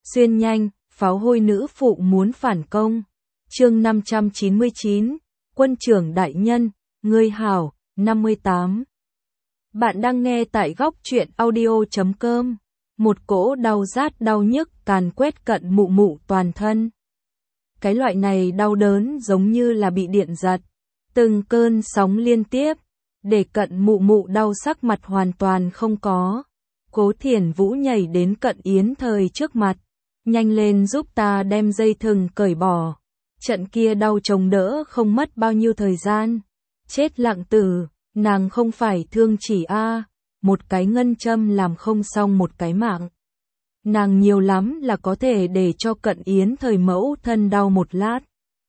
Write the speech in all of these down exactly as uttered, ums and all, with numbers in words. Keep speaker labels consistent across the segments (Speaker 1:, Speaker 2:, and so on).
Speaker 1: Xuyên nhanh, pháo hôi nữ phụ muốn phản công. Chương năm trăm chín mươi chín, Quân trưởng đại nhân, ngươi hảo, năm mươi tám. Bạn đang nghe tại góc truyện audio chấm com. Một cỗ đau rát đau nhức càn quét cận mụ mụ toàn thân. Cái loại này đau đớn giống như là bị điện giật. Từng cơn sóng liên tiếp, để cận mụ mụ đau sắc mặt hoàn toàn không có. Cố Thiển Vũ nhảy đến Cận Yến Thời trước mặt. Nhanh lên giúp ta đem dây thừng cởi bỏ. Trận kia đau chống đỡ không mất bao nhiêu thời gian. Chết lặng tử, nàng không phải thương chỉ a, một cái ngân châm làm không xong một cái mạng. Nàng nhiều lắm là có thể để cho Cận Yến Thời mẫu thân đau một lát.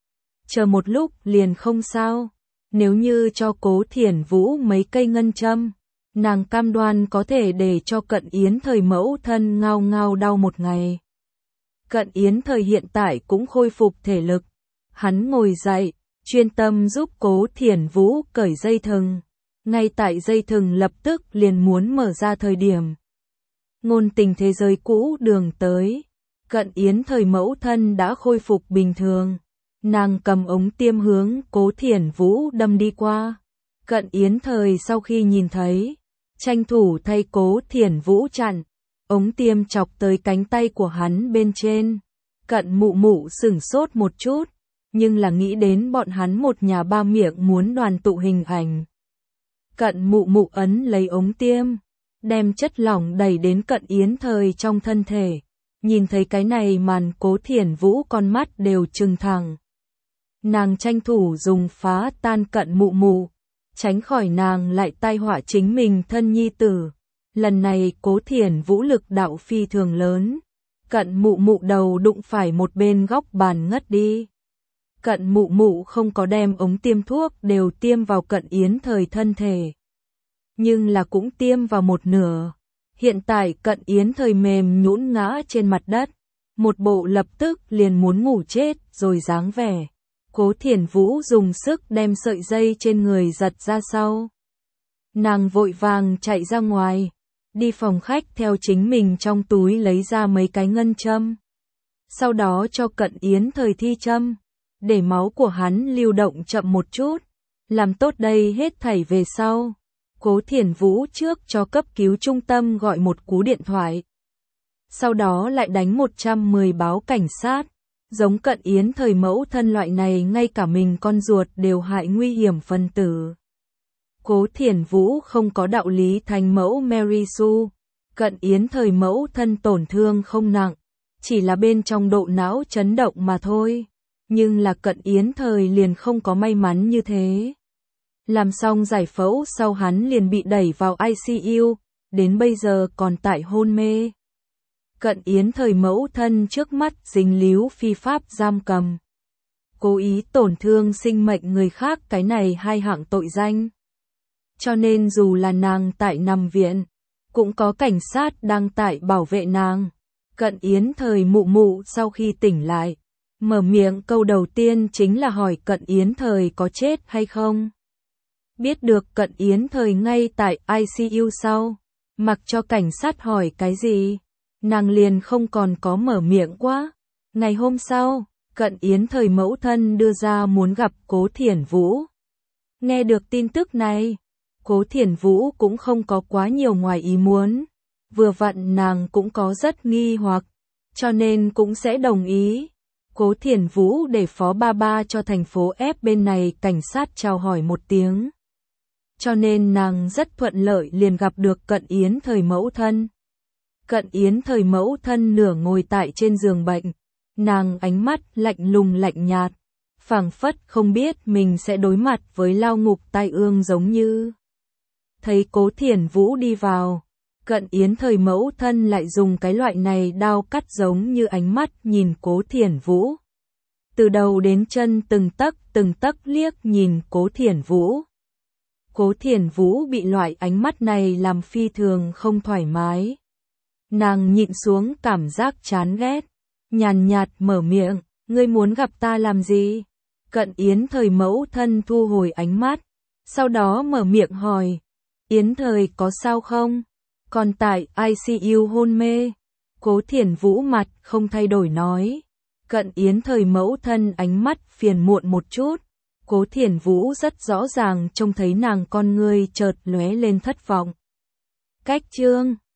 Speaker 1: Chờ một lúc liền không sao. Nếu như cho Cố Thiển Vũ mấy cây ngân châm, nàng cam đoan có thể để cho Cận Yến Thời mẫu thân ngao ngao đau một ngày. Cận Yến Thời hiện tại cũng khôi phục thể lực. Hắn ngồi dậy, chuyên tâm giúp Cố Thiển Vũ cởi dây thừng. Ngay tại dây thừng lập tức liền muốn mở ra thời điểm. Ngôn tình thế giới cũ đường tới. Cận Yến Thời mẫu thân đã khôi phục bình thường. Nàng cầm ống tiêm hướng Cố Thiển Vũ đâm đi qua. Cận Yến Thời sau khi nhìn thấy, tranh thủ thay Cố Thiển Vũ chặn. Ống tiêm chọc tới cánh tay của hắn bên trên. Cận mụ mụ sửng sốt một chút, nhưng là nghĩ đến bọn hắn một nhà ba miệng muốn đoàn tụ hình ảnh. Cận mụ mụ ấn lấy ống tiêm, đem chất lỏng đẩy đến Cận Yến Thời trong thân thể. Nhìn thấy cái này màn Cố Thiển Vũ con mắt đều trừng thẳng. Nàng tranh thủ dùng phá tan Cận mụ mụ, tránh khỏi nàng lại tai họa chính mình thân nhi tử. Lần này Cố Thiển Vũ lực đạo phi thường lớn. Cận mụ mụ đầu đụng phải một bên góc bàn ngất đi. Cận mụ mụ không có đem ống tiêm thuốc đều tiêm vào Cận Yến Thời thân thể. Nhưng là cũng tiêm vào một nửa. Hiện tại Cận Yến Thời mềm nhũn ngã trên mặt đất. Một bộ lập tức liền muốn ngủ chết rồi dáng vẻ. Cố Thiển Vũ dùng sức đem sợi dây trên người giật ra sau. Nàng vội vàng chạy ra ngoài. Đi phòng khách theo chính mình trong túi lấy ra mấy cái ngân châm. Sau đó cho Cận Yến Thời thi châm. Để máu của hắn lưu động chậm một chút. Làm tốt đây hết thảy về sau. Cố Thiển Vũ trước cho cấp cứu trung tâm gọi một cú điện thoại. Sau đó lại đánh một trăm mười báo cảnh sát. Giống Cận Yến Thời mẫu thân loại này ngay cả mình con ruột đều hại nguy hiểm phân tử. Cố Thiển Vũ không có đạo lý thành mẫu Mary Sue. Cận Yến Thời mẫu thân tổn thương không nặng, chỉ là bên trong độ não chấn động mà thôi. Nhưng là Cận Yến Thời liền không có may mắn như thế. Làm xong giải phẫu sau hắn liền bị đẩy vào i xê u, đến bây giờ còn tại hôn mê. Cận Yến Thời mẫu thân trước mắt dính líu phi pháp giam cầm. Cố ý tổn thương sinh mệnh người khác, cái này hai hạng tội danh. Cho nên dù là nàng tại nằm viện, cũng có cảnh sát đang tại bảo vệ nàng. Cận Yến Thời mụ mụ sau khi tỉnh lại, mở miệng câu đầu tiên chính là hỏi Cận Yến Thời có chết hay không. Biết được Cận Yến Thời ngay tại i xê u sau, mặc cho cảnh sát hỏi cái gì, nàng liền không còn có mở miệng quá. Ngày hôm sau, Cận Yến Thời mẫu thân đưa ra muốn gặp Cố Thiển Vũ. Nghe được tin tức này, Cố Thiển Vũ cũng không có quá nhiều ngoài ý muốn. Vừa vặn nàng cũng có rất nghi hoặc, cho nên cũng sẽ đồng ý. Cố Thiển Vũ để phó ba ba cho thành phố F bên này cảnh sát chào hỏi một tiếng. Cho nên nàng rất thuận lợi liền gặp được Cận Yến Thời mẫu thân. Cận Yến Thời mẫu thân nửa ngồi tại trên giường bệnh. Nàng ánh mắt lạnh lùng lạnh nhạt, phảng phất không biết mình sẽ đối mặt với lao ngục tai ương giống như. Thấy Cố Thiển Vũ đi vào, Cận Yến Thời mẫu thân lại dùng cái loại này đao cắt giống như ánh mắt nhìn Cố Thiển Vũ. Từ đầu đến chân từng tấc từng tấc liếc nhìn Cố Thiển Vũ. Cố Thiển Vũ bị loại ánh mắt này làm phi thường không thoải mái. Nàng nhịn xuống cảm giác chán ghét, nhàn nhạt mở miệng, ngươi muốn gặp ta làm gì? Cận Yến Thời mẫu thân thu hồi ánh mắt, sau đó mở miệng hỏi, Yến Thời có sao không? Còn tại i xê u hôn mê. Cố Thiển Vũ mặt không thay đổi nói. Cận Yến Thời mẫu thân ánh mắt phiền muộn một chút. Cố Thiển Vũ rất rõ ràng trông thấy nàng con ngươi chợt lóe lên thất vọng. Cách chương